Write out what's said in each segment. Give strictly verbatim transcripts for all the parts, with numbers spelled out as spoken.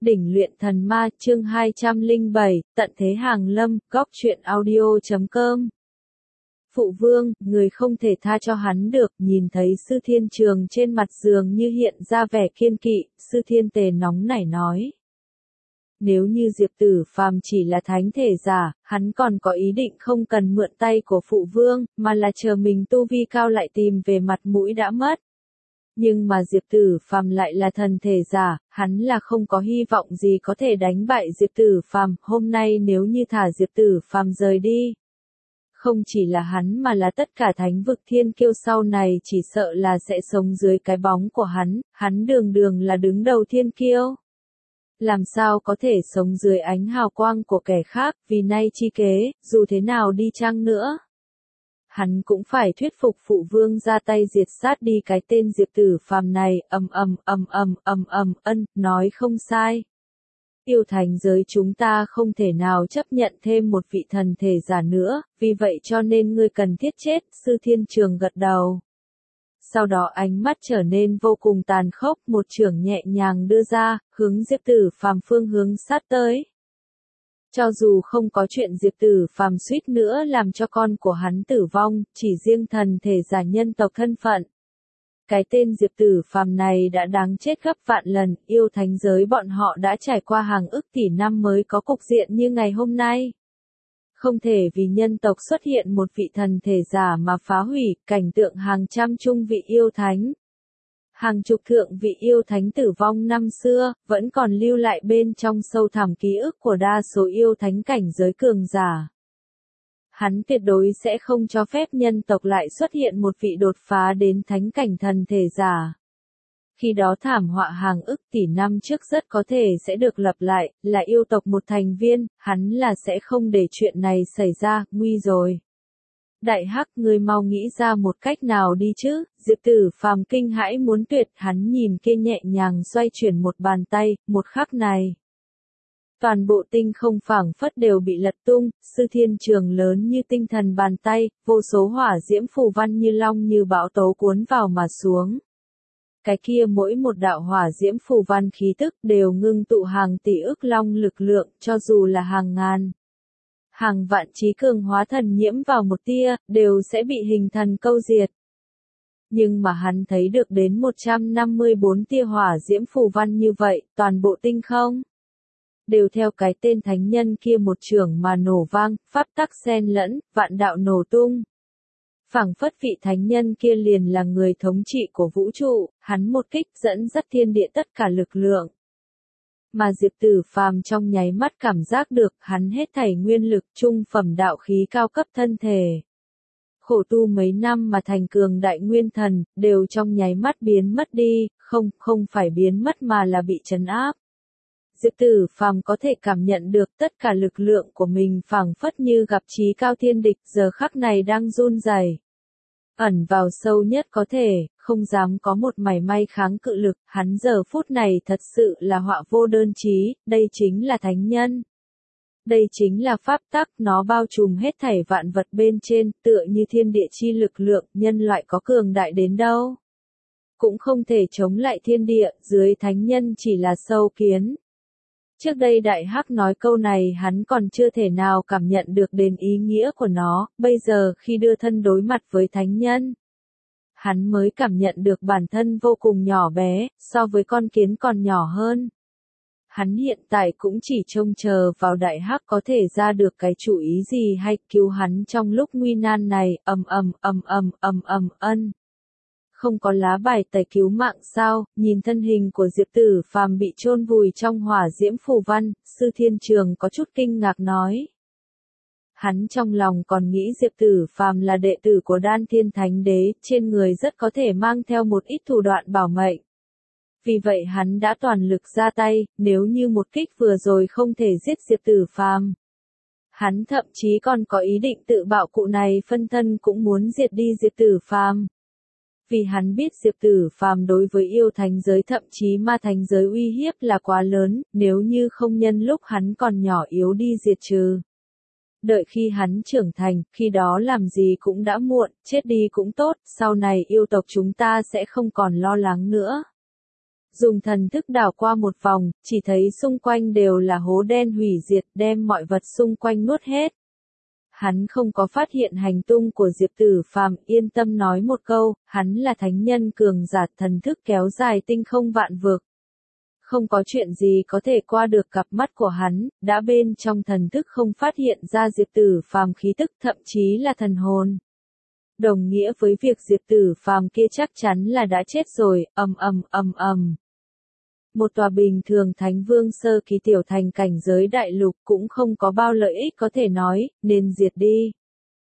Đỉnh luyện thần ma chương hai trăm lẻ bảy, tận thế hàng lâm, góc truyện audio chấm com. Phụ vương, người không thể tha cho hắn được, nhìn thấy sư thiên trường trên mặt giường như hiện ra vẻ kiên kỵ, sư thiên tề nóng nảy nói. Nếu như Diệp Tử Phàm chỉ là thánh thể giả, hắn còn có ý định không cần mượn tay của phụ vương, mà là chờ mình tu vi cao lại tìm về mặt mũi đã mất. Nhưng mà Diệp Tử Phàm lại là thần thể giả, hắn là không có hy vọng gì có thể đánh bại Diệp Tử Phàm, hôm nay nếu như thả Diệp Tử Phàm rời đi, không chỉ là hắn mà là tất cả thánh vực thiên kiêu sau này chỉ sợ là sẽ sống dưới cái bóng của hắn, hắn đường đường là đứng đầu thiên kiêu. Làm sao có thể sống dưới ánh hào quang của kẻ khác, vì nay chi kế, dù thế nào đi chăng nữa. Hắn cũng phải thuyết phục phụ vương ra tay diệt sát đi cái tên Diệp Tử Phàm này, ầm ầm ầm ầm ầm ầm, ân, nói không sai. Yêu thành giới chúng ta không thể nào chấp nhận thêm một vị thần thể giả nữa, vì vậy cho nên ngươi cần thiết chết, sư thiên trường gật đầu. Sau đó ánh mắt trở nên vô cùng tàn khốc, một chưởng nhẹ nhàng đưa ra, hướng Diệp Tử Phàm phương hướng sát tới. Cho dù không có chuyện Diệp Tử Phàm suýt nữa làm cho con của hắn tử vong, chỉ riêng thần thể giả nhân tộc thân phận. Cái tên Diệp Tử Phàm này đã đáng chết gấp vạn lần, yêu thánh giới bọn họ đã trải qua hàng ức tỷ năm mới có cục diện như ngày hôm nay. Không thể vì nhân tộc xuất hiện một vị thần thể giả mà phá hủy cảnh tượng hàng trăm trung vị yêu thánh. Hàng chục thượng vị yêu thánh tử vong năm xưa, vẫn còn lưu lại bên trong sâu thẳm ký ức của đa số yêu thánh cảnh giới cường giả. Hắn tuyệt đối sẽ không cho phép nhân tộc lại xuất hiện một vị đột phá đến thánh cảnh thần thể giả. Khi đó thảm họa hàng ức tỷ năm trước rất có thể sẽ được lặp lại, là yêu tộc một thành viên, hắn là sẽ không để chuyện này xảy ra, nguy rồi. Đại Hắc, ngươi mau nghĩ ra một cách nào đi chứ, Diệp Tử Phàm kinh hãi muốn tuyệt, hắn nhìn kia nhẹ nhàng xoay chuyển một bàn tay, một khắc này. Toàn bộ tinh không phảng phất đều bị lật tung, sư thiên trường lớn như tinh thần bàn tay, vô số hỏa diễm phù văn như long như bão tố cuốn vào mà xuống. Cái kia mỗi một đạo hỏa diễm phù văn khí tức đều ngưng tụ hàng tỷ ức long lực lượng, cho dù là hàng ngàn. Hàng vạn trí cường hóa thần nhiễm vào một tia, đều sẽ bị hình thần câu diệt. Nhưng mà hắn thấy được đến một trăm năm mươi bốn tia hỏa diễm phù văn như vậy, toàn bộ tinh không. Đều theo cái tên thánh nhân kia một chưởng mà nổ vang, pháp tắc xen lẫn, vạn đạo nổ tung. Phảng phất vị thánh nhân kia liền là người thống trị của vũ trụ, hắn một kích dẫn dắt thiên địa tất cả lực lượng. Mà Diệp Tử Phàm trong nháy mắt cảm giác được hắn hết thảy nguyên lực trung phẩm đạo khí cao cấp thân thể. Khổ tu mấy năm mà thành cường đại nguyên thần, đều trong nháy mắt biến mất đi, không, không phải biến mất mà là bị trấn áp. Diệp Tử Phàm có thể cảm nhận được tất cả lực lượng của mình phảng phất như gặp chí cao thiên địch giờ khắc này đang run rẩy. Ẩn vào sâu nhất có thể, không dám có một mảy may kháng cự lực, hắn giờ phút này thật sự là họa vô đơn chí, đây chính là thánh nhân. Đây chính là pháp tắc, nó bao trùm hết thảy vạn vật bên trên, tựa như thiên địa chi lực lượng, nhân loại có cường đại đến đâu. Cũng không thể chống lại thiên địa, dưới thánh nhân chỉ là sâu kiến. Trước đây Đại Hắc nói câu này hắn còn chưa thể nào cảm nhận được đến ý nghĩa của nó, bây giờ khi đưa thân đối mặt với thánh nhân. Hắn mới cảm nhận được bản thân vô cùng nhỏ bé, so với con kiến còn nhỏ hơn. Hắn hiện tại cũng chỉ trông chờ vào Đại Hắc có thể ra được cái chủ ý gì hay cứu hắn trong lúc nguy nan này, ầm ầm ầm ầm ầm ầm ân. Không có lá bài tẩy cứu mạng sao, nhìn thân hình của Diệp Tử Phàm bị chôn vùi trong hỏa diễm phù văn, sư thiên trường có chút kinh ngạc nói. Hắn trong lòng còn nghĩ Diệp Tử Phàm là đệ tử của Đan Thiên Thánh Đế, trên người rất có thể mang theo một ít thủ đoạn bảo mệnh. Vì vậy hắn đã toàn lực ra tay, nếu như một kích vừa rồi không thể giết Diệp Tử Phàm. Hắn thậm chí còn có ý định tự bạo cụ này phân thân cũng muốn diệt đi Diệp Tử Phàm. Vì hắn biết Diệp Tử Phàm đối với yêu thánh giới thậm chí ma thánh giới uy hiếp là quá lớn, nếu như không nhân lúc hắn còn nhỏ yếu đi diệt trừ. Đợi khi hắn trưởng thành, khi đó làm gì cũng đã muộn, chết đi cũng tốt, sau này yêu tộc chúng ta sẽ không còn lo lắng nữa. dùng thần thức đảo qua một vòng, chỉ thấy xung quanh đều là hố đen hủy diệt, đem mọi vật xung quanh nuốt hết. Hắn không có phát hiện hành tung của Diệp Tử Phàm, yên tâm nói một câu, hắn là thánh nhân cường giả, thần thức kéo dài tinh không vạn vực. Không có chuyện gì có thể qua được cặp mắt của hắn, đã bên trong thần thức không phát hiện ra Diệp Tử Phàm khí tức, thậm chí là thần hồn. Đồng nghĩa với việc Diệp Tử Phàm kia chắc chắn là đã chết rồi, ầm ầm ầm ầm. Một tòa bình thường thánh vương sơ kỳ tiểu thành cảnh giới đại lục cũng không có bao lợi ích có thể nói, nên diệt đi.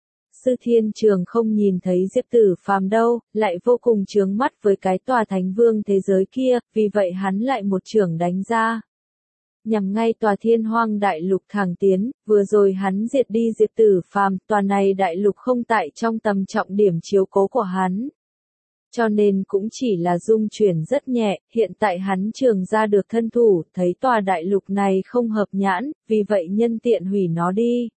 Sư Thiên Trường không nhìn thấy Diệp Tử Phàm đâu, lại vô cùng chướng mắt với cái tòa thánh vương thế giới kia, vì vậy hắn lại một chưởng đánh ra. Nhằm ngay tòa Thiên Hoang đại lục thẳng tiến, vừa rồi hắn diệt đi Diệp Tử Phàm, tòa này đại lục không tại trong tầm trọng điểm chiếu cố của hắn. Cho nên cũng chỉ là dung chuyển rất nhẹ, hiện tại hắn trường ra được thân thủ, thấy tòa đại lục này không hợp nhãn, vì vậy nhân tiện hủy nó đi.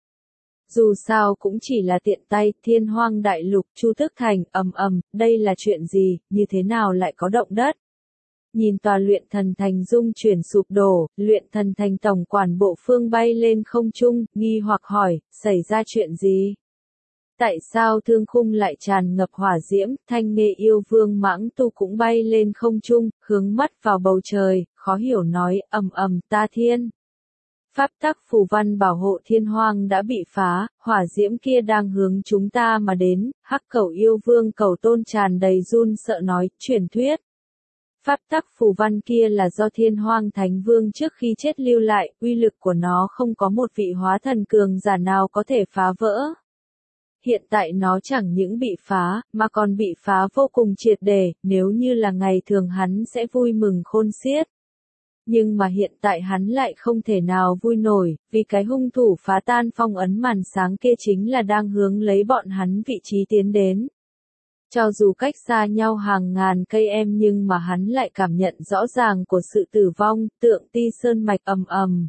Dù sao cũng chỉ là tiện tay, Thiên Hoang đại lục, Chu Tước Thành, ầm ầm, đây là chuyện gì, như thế nào lại có động đất? Nhìn tòa luyện thần thành dung chuyển sụp đổ, luyện thần thành tổng quản bộ phương bay lên không trung, nghi hoặc hỏi, xảy ra chuyện gì? Tại sao thương khung lại tràn ngập hỏa diễm, thanh nghệ yêu vương mãng tu cũng bay lên không trung, hướng mắt vào bầu trời, khó hiểu nói, ầm ầm ta thiên. Pháp tắc phù văn bảo hộ Thiên Hoang đã bị phá, hỏa diễm kia đang hướng chúng ta mà đến, hắc cẩu yêu vương cầu tôn tràn đầy run sợ nói, truyền thuyết. Pháp tắc phù văn kia là do Thiên Hoang Thánh Vương trước khi chết lưu lại, uy lực của nó không có một vị hóa thần cường giả nào có thể phá vỡ. Hiện tại nó chẳng những bị phá, mà còn bị phá vô cùng triệt để, nếu như là ngày thường hắn sẽ vui mừng khôn xiết. Nhưng mà hiện tại hắn lại không thể nào vui nổi, vì cái hung thủ phá tan phong ấn màn sáng kia chính là đang hướng lấy bọn hắn vị trí tiến đến. Cho dù cách xa nhau hàng ngàn cây em nhưng mà hắn lại cảm nhận rõ ràng của sự tử vong, tượng ti sơn mạch ầm ầm.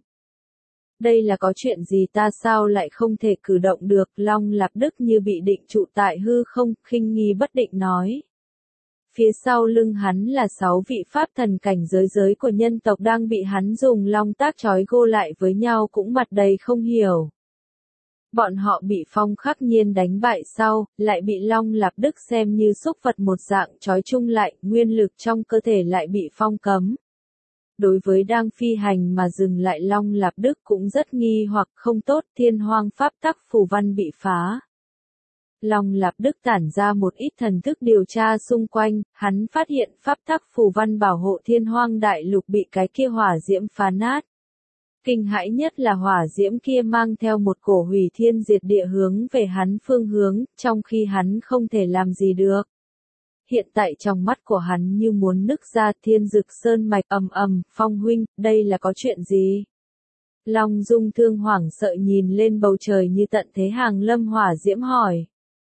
Đây là có chuyện gì ta sao lại không thể cử động được, Long Lạp Đức như bị định trụ tại hư không, khinh nghi bất định nói. Phía sau lưng hắn là sáu vị pháp thần cảnh giới giới của nhân tộc đang bị hắn dùng long tác trói gô lại với nhau cũng mặt đầy không hiểu. Bọn họ bị Phong Khắc Nhiên đánh bại sau, lại bị Long Lạp Đức xem như xúc vật một dạng trói chung lại, nguyên lực trong cơ thể lại bị phong cấm. Đối với đang phi hành mà dừng lại Long Lạp Đức cũng rất nghi hoặc không tốt, Thiên Hoang pháp tắc phù văn bị phá. Long Lạp Đức tản ra một ít thần thức điều tra xung quanh, hắn phát hiện pháp tắc phù văn bảo hộ Thiên Hoang đại lục bị cái kia hỏa diễm phá nát. Kinh hãi nhất là hỏa diễm kia mang theo một cổ hủy thiên diệt địa hướng về hắn phương hướng, trong khi hắn không thể làm gì được. Hiện tại trong mắt của hắn như muốn nứt ra, Thiên Dực Sơn mạch ầm ầm, Phong huynh, đây là có chuyện gì? Long Dung Thương hoảng sợ nhìn lên bầu trời như tận thế hàng lâm hỏa diễm hỏi.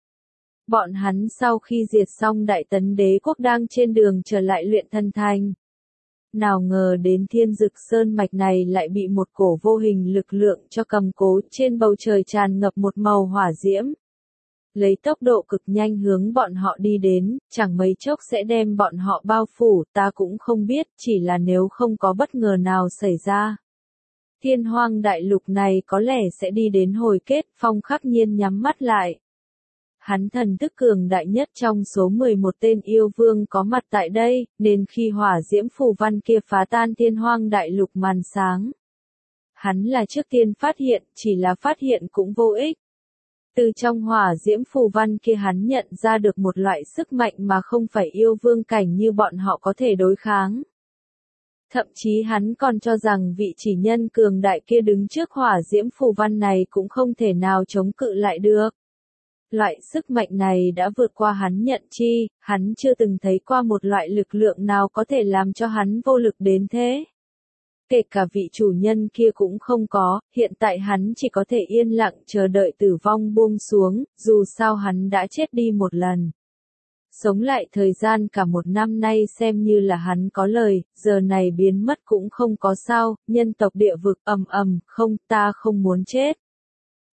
Bọn hắn sau khi diệt xong Đại Tấn Đế quốc đang trên đường trở lại luyện thần thành. Nào ngờ đến Thiên Dực Sơn mạch này lại bị một cổ vô hình lực lượng cho cầm cố, trên bầu trời tràn ngập một màu hỏa diễm. Lấy tốc độ cực nhanh hướng bọn họ đi đến, chẳng mấy chốc sẽ đem bọn họ bao phủ, ta cũng không biết, chỉ là nếu không có bất ngờ nào xảy ra. Thiên Hoang đại lục này có lẽ sẽ đi đến hồi kết, Phong Khắc Nhiên nhắm mắt lại. Hắn thần thức cường đại nhất trong số mười một tên yêu vương có mặt tại đây, nên khi hỏa diễm phù văn kia phá tan Thiên Hoang đại lục màn sáng. Hắn là trước tiên phát hiện, chỉ là phát hiện cũng vô ích. Từ trong hỏa diễm phù văn kia hắn nhận ra được một loại sức mạnh mà không phải yêu vương cảnh như bọn họ có thể đối kháng. Thậm chí hắn còn cho rằng vị chỉ nhân cường đại kia đứng trước hỏa diễm phù văn này cũng không thể nào chống cự lại được. Loại sức mạnh này đã vượt qua hắn nhận chi, hắn chưa từng thấy qua một loại lực lượng nào có thể làm cho hắn vô lực đến thế. Kể cả vị chủ nhân kia cũng không có, hiện tại hắn chỉ có thể yên lặng chờ đợi tử vong buông xuống, dù sao hắn đã chết đi một lần. Sống lại thời gian cả một năm nay xem như là hắn có lời, giờ này biến mất cũng không có sao, nhân tộc địa vực ầm ầm, không, ta không muốn chết.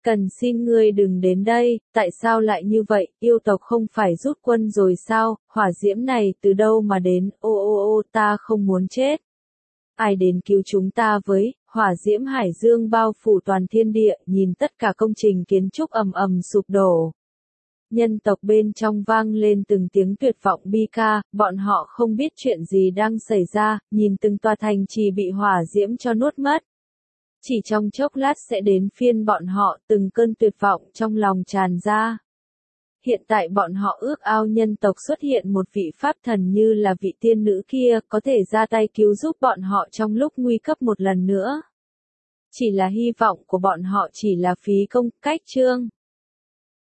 Cần xin ngươi đừng đến đây, tại sao lại như vậy, yêu tộc không phải rút quân rồi sao, hỏa diễm này từ đâu mà đến, ô ô ô ta không muốn chết. Ai đến cứu chúng ta với, hỏa diễm hải dương bao phủ toàn thiên địa, nhìn tất cả công trình kiến trúc ầm ầm sụp đổ. Nhân tộc bên trong vang lên từng tiếng tuyệt vọng bi ca, bọn họ không biết chuyện gì đang xảy ra, nhìn từng tòa thành trì bị hỏa diễm cho nuốt mất. Chỉ trong chốc lát sẽ đến phiên bọn họ, từng cơn tuyệt vọng trong lòng tràn ra. Hiện tại bọn họ ước ao nhân tộc xuất hiện một vị pháp thần như là vị tiên nữ kia, có thể ra tay cứu giúp bọn họ trong lúc nguy cấp một lần nữa. Chỉ là hy vọng của bọn họ chỉ là phí công, cách chương.